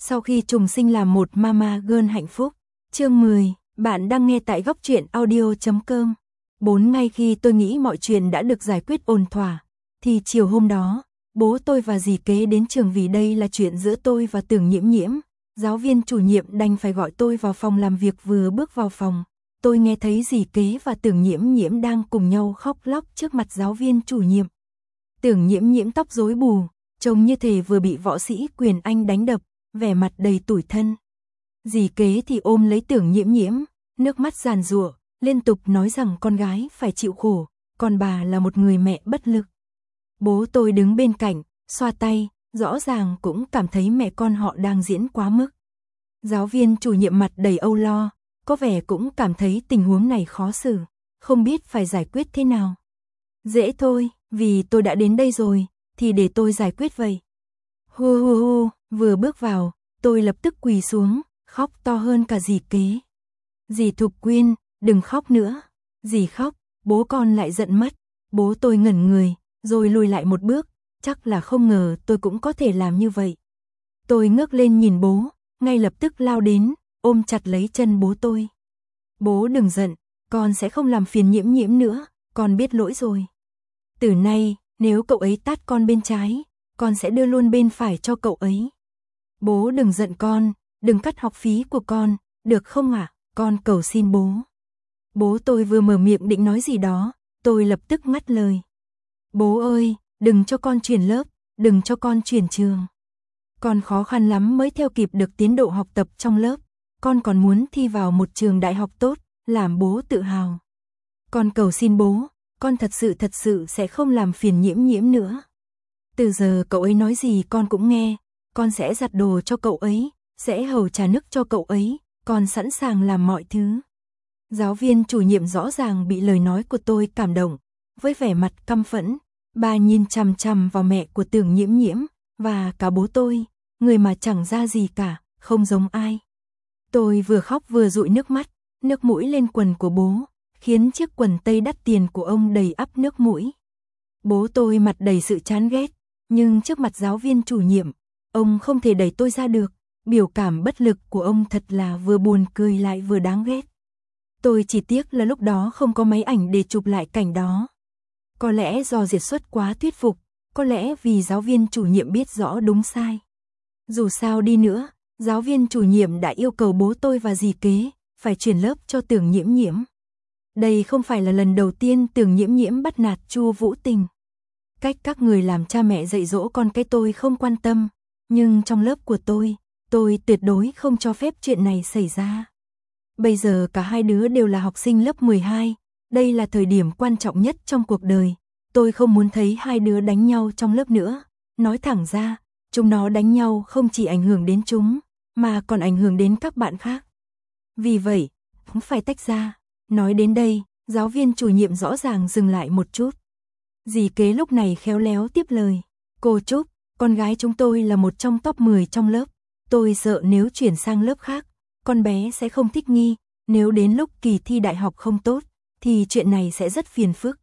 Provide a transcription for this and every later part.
Sau khi trùng sinh làm một mama girl hạnh phúc. Chương 10, bạn đang nghe tại góc truyện audio.com. 4 ngày khi tôi nghĩ mọi chuyện đã được giải quyết ổn thỏa, thì chiều hôm đó, bố tôi và dì Kế đến trường vì đây là chuyện giữa tôi và Tưởng Nhiễm Nhiễm. Giáo viên chủ nhiệm đành phải gọi tôi vào phòng làm việc. Vừa bước vào phòng, tôi nghe thấy dì Kế và Tưởng Nhiễm Nhiễm đang cùng nhau khóc lóc trước mặt giáo viên chủ nhiệm. Tưởng Nhiễm Nhiễm tóc rối bù, trông như thể vừa bị võ sĩ Quyền Anh đánh đập, vẻ mặt đầy tủi thân. Dì Kế thì ôm lấy Tưởng Nhiễm Nhiễm, nước mắt giàn giụa, liên tục nói rằng con gái phải chịu khổ, còn bà là một người mẹ bất lực. Bố tôi đứng bên cạnh, xoa tay, rõ ràng cũng cảm thấy mẹ con họ đang diễn quá mức. Giáo viên chủ nhiệm mặt đầy âu lo, có vẻ cũng cảm thấy tình huống này khó xử, không biết phải giải quyết thế nào. Dễ thôi, vì tôi đã đến đây rồi, thì để tôi giải quyết vậy. Hu hu hu, vừa bước vào, tôi lập tức quỳ xuống, khóc to hơn cả dì Kế. Dì Thục Quyên, đừng khóc nữa. Dì khóc, bố con lại giận mất. Bố tôi ngẩn người, rồi lùi lại một bước, chắc là không ngờ tôi cũng có thể làm như vậy. Tôi ngước lên nhìn bố, ngay lập tức lao đến, ôm chặt lấy chân bố tôi. Bố đừng giận, con sẽ không làm phiền Nhiễm Nhiễm nữa, con biết lỗi rồi. Từ nay, nếu cậu ấy tát con bên trái, con sẽ đưa luôn bên phải cho cậu ấy. Bố đừng giận con, đừng cắt học phí của con, được không ạ? Con cầu xin bố. Bố tôi vừa mở miệng định nói gì đó, tôi lập tức ngắt lời. Bố ơi, đừng cho con chuyển lớp, đừng cho con chuyển trường. Con khó khăn lắm mới theo kịp được tiến độ học tập trong lớp, con còn muốn thi vào một trường đại học tốt, làm bố tự hào. Con cầu xin bố, con thật sự sẽ không làm phiền Nhiễm Nhiễm nữa. Từ giờ cậu ấy nói gì con cũng nghe, con sẽ giặt đồ cho cậu ấy, sẽ hầu trà nước cho cậu ấy, con sẵn sàng làm mọi thứ. Giáo viên chủ nhiệm rõ ràng bị lời nói của tôi cảm động, với vẻ mặt căm phẫn, bà nhìn chằm chằm vào mẹ của Tưởng Nhiễm Nhiễm, và cả bố tôi, người mà chẳng ra gì cả, không giống ai. Tôi vừa khóc vừa dụi nước mắt, nước mũi lên quần của bố, khiến chiếc quần tây đắt tiền của ông đầy ắp nước mũi. Bố tôi mặt đầy sự chán ghét, nhưng trước mặt giáo viên chủ nhiệm, ông không thể đẩy tôi ra được, biểu cảm bất lực của ông thật là vừa buồn cười lại vừa đáng ghét. Tôi chỉ tiếc là lúc đó không có máy ảnh để chụp lại cảnh đó. Có lẽ do diễn xuất quá thuyết phục, có lẽ vì giáo viên chủ nhiệm biết rõ đúng sai. Dù sao đi nữa, giáo viên chủ nhiệm đã yêu cầu bố tôi và dì Kế phải chuyển lớp cho Tưởng Nhiễm Nhiễm. Đây không phải là lần đầu tiên Tưởng Nhiễm Nhiễm bắt nạt Chu Vũ Tình. Cách các người làm cha mẹ dạy dỗ con cái tôi không quan tâm, nhưng trong lớp của tôi tuyệt đối không cho phép chuyện này xảy ra. Bây giờ cả hai đứa đều là học sinh lớp 12, đây là thời điểm quan trọng nhất trong cuộc đời. Tôi không muốn thấy hai đứa đánh nhau trong lớp nữa. Nói thẳng ra, chúng nó đánh nhau không chỉ ảnh hưởng đến chúng, mà còn ảnh hưởng đến các bạn khác. Vì vậy, cũng phải tách ra. Nói đến đây, giáo viên chủ nhiệm rõ ràng dừng lại một chút. Dì Kế lúc này khéo léo tiếp lời. Cô Trúc, con gái chúng tôi là một trong top 10 trong lớp. Tôi sợ nếu chuyển sang lớp khác, con bé sẽ không thích nghi. Nếu đến lúc kỳ thi đại học không tốt, thì chuyện này sẽ rất phiền phức.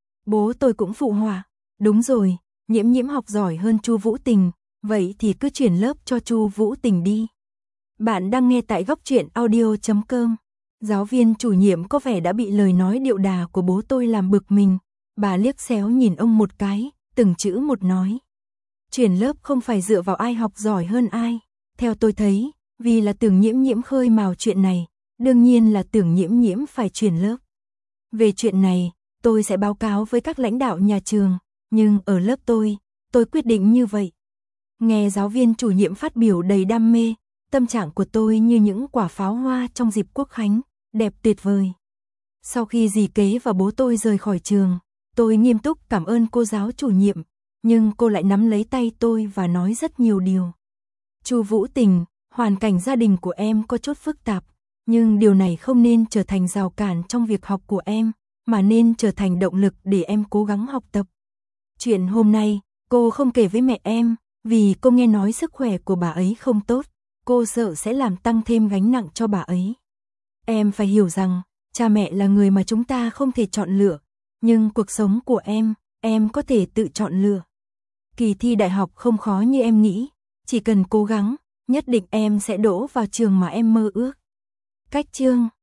Bố tôi cũng phụ họa. Đúng rồi, Nhiễm Nhiễm học giỏi hơn Chu Vũ Tình, vậy thì cứ chuyển lớp cho Chu Vũ Tình đi. Bạn đang nghe tại góc truyện audio.com. Giáo viên chủ nhiệm có vẻ đã bị lời nói điệu đà của bố tôi làm bực mình. Bà liếc xéo nhìn ông một cái, từng chữ một nói. Chuyển lớp không phải dựa vào ai học giỏi hơn ai. Theo tôi thấy, vì là Tưởng Nhiễm Nhiễm khơi mào chuyện này, đương nhiên là Tưởng Nhiễm Nhiễm phải chuyển lớp. Về chuyện này, tôi sẽ báo cáo với các lãnh đạo nhà trường, nhưng ở lớp tôi quyết định như vậy. Nghe giáo viên chủ nhiệm phát biểu đầy đam mê, tâm trạng của tôi như những quả pháo hoa trong dịp Quốc khánh, đẹp tuyệt vời. Sau khi dì Kế và bố tôi rời khỏi trường, tôi nghiêm túc cảm ơn cô giáo chủ nhiệm, nhưng cô lại nắm lấy tay tôi và nói rất nhiều điều. Chu Vũ Tình, hoàn cảnh gia đình của em có chút phức tạp, nhưng điều này không nên trở thành rào cản trong việc học của em, mà nên trở thành động lực để em cố gắng học tập. Chuyện hôm nay, cô không kể với mẹ em, vì cô nghe nói sức khỏe của bà ấy không tốt, cô sợ sẽ làm tăng thêm gánh nặng cho bà ấy. Em phải hiểu rằng, cha mẹ là người mà chúng ta không thể chọn lựa, nhưng cuộc sống của em có thể tự chọn lựa. Kỳ thi đại học không khó như em nghĩ, chỉ cần cố gắng, nhất định em sẽ đỗ vào trường mà em mơ ước. Cách chương